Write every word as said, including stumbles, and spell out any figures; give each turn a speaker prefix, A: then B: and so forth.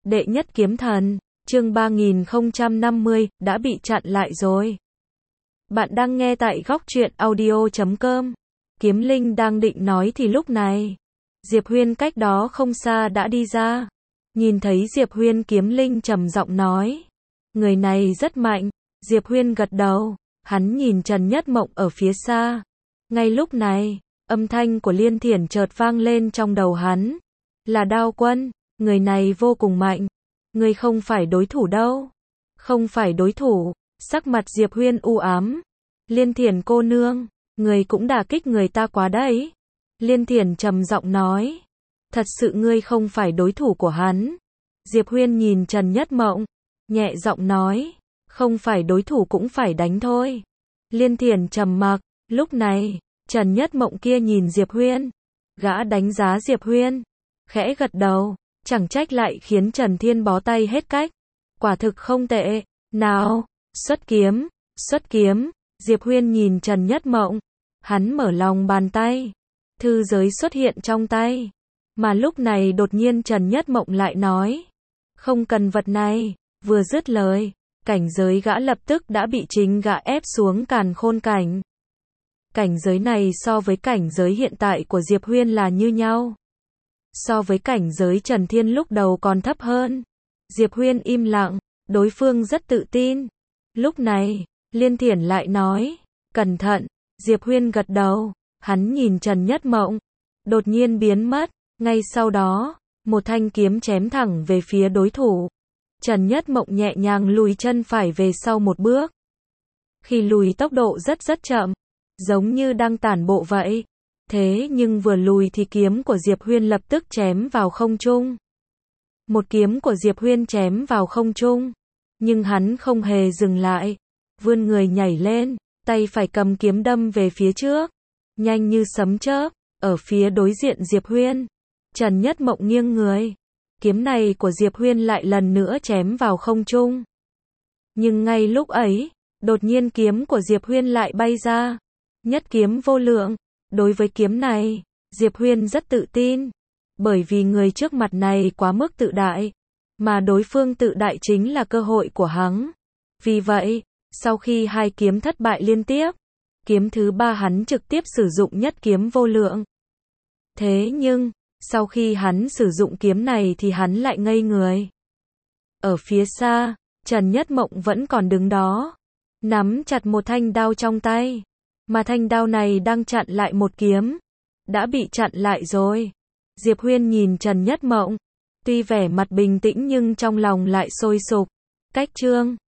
A: Đệ nhất kiếm thần, chương ba nghìn không trăm năm mươi, đã bị chặn lại rồi. Bạn đang nghe tại góc truyện audio chấm com. Kiếm Linh đang định nói thì lúc này, Diệp Huyên cách đó không xa đã đi ra. Nhìn thấy Diệp Huyên, Kiếm Linh trầm giọng nói. Người này rất mạnh. Diệp Huyên gật đầu. Hắn nhìn Trần Nhất Mộng ở phía xa. Ngay lúc này, âm thanh của Liên Thiển chợt vang lên trong đầu hắn. Là Đao Quân, người này vô cùng mạnh. Người không phải đối thủ đâu. Không phải đối thủ. Sắc mặt Diệp Huyên u ám. Liên Thiển cô nương, người cũng đả kích người ta quá đấy. Liên Thiển trầm giọng nói. Thật sự ngươi không phải đối thủ của hắn. Diệp Huyên nhìn Trần Nhất Mộng, nhẹ giọng nói. Không phải đối thủ cũng phải đánh thôi. Liên Thiển trầm mặc. Lúc này, Trần Nhất Mộng kia nhìn Diệp Huyên. Gã đánh giá Diệp Huyên, khẽ gật đầu. Chẳng trách lại khiến Trần Thiên bó tay hết cách. Quả thực không tệ. Nào, xuất kiếm, xuất kiếm. Diệp Huyên nhìn Trần Nhất Mộng. Hắn mở lòng bàn tay. Thư giới xuất hiện trong tay. Mà lúc này đột nhiên Trần Nhất Mộng lại nói. Không cần vật này. Vừa dứt lời, cảnh giới gã lập tức đã bị chính gã ép xuống càn khôn cảnh. Cảnh giới này so với cảnh giới hiện tại của Diệp Huyên là như nhau. So với cảnh giới Trần Thiên lúc đầu còn thấp hơn. Diệp Huyên im lặng, đối phương rất tự tin. Lúc này, Liên Thiển lại nói, cẩn thận. Diệp Huyên gật đầu, hắn nhìn Trần Nhất Mộng, đột nhiên biến mất. Ngay sau đó, một thanh kiếm chém thẳng về phía đối thủ. Trần Nhất Mộng nhẹ nhàng lùi chân phải về sau một bước. Khi lùi tốc độ rất rất chậm, giống như đang tản bộ vậy. Thế nhưng vừa lùi thì kiếm của Diệp Huyên lập tức chém vào không trung. Một kiếm của Diệp Huyên chém vào không trung, nhưng hắn không hề dừng lại, vươn người nhảy lên, tay phải cầm kiếm đâm về phía trước, nhanh như sấm chớp. Ở phía đối diện Diệp Huyên, Trần Nhất Mộng nghiêng người, kiếm này của Diệp Huyên lại lần nữa chém vào không trung. Nhưng ngay lúc ấy, đột nhiên kiếm của Diệp Huyên lại bay ra, nhất kiếm vô lượng. Đối với kiếm này, Diệp Huyên rất tự tin, bởi vì người trước mặt này quá mức tự đại, mà đối phương tự đại chính là cơ hội của hắn. Vì vậy, sau khi hai kiếm thất bại liên tiếp, kiếm thứ ba hắn trực tiếp sử dụng nhất kiếm vô lượng. Thế nhưng, sau khi hắn sử dụng kiếm này thì hắn lại ngây người. Ở phía xa, Trần Nhất Mộng vẫn còn đứng đó, nắm chặt một thanh đao trong tay. Mà thanh đao này đang chặn lại một kiếm. Đã bị chặn lại rồi. Diệp Huyên nhìn Trần Nhất Mộng. Tuy vẻ mặt bình tĩnh nhưng trong lòng lại sôi sục. Cách chương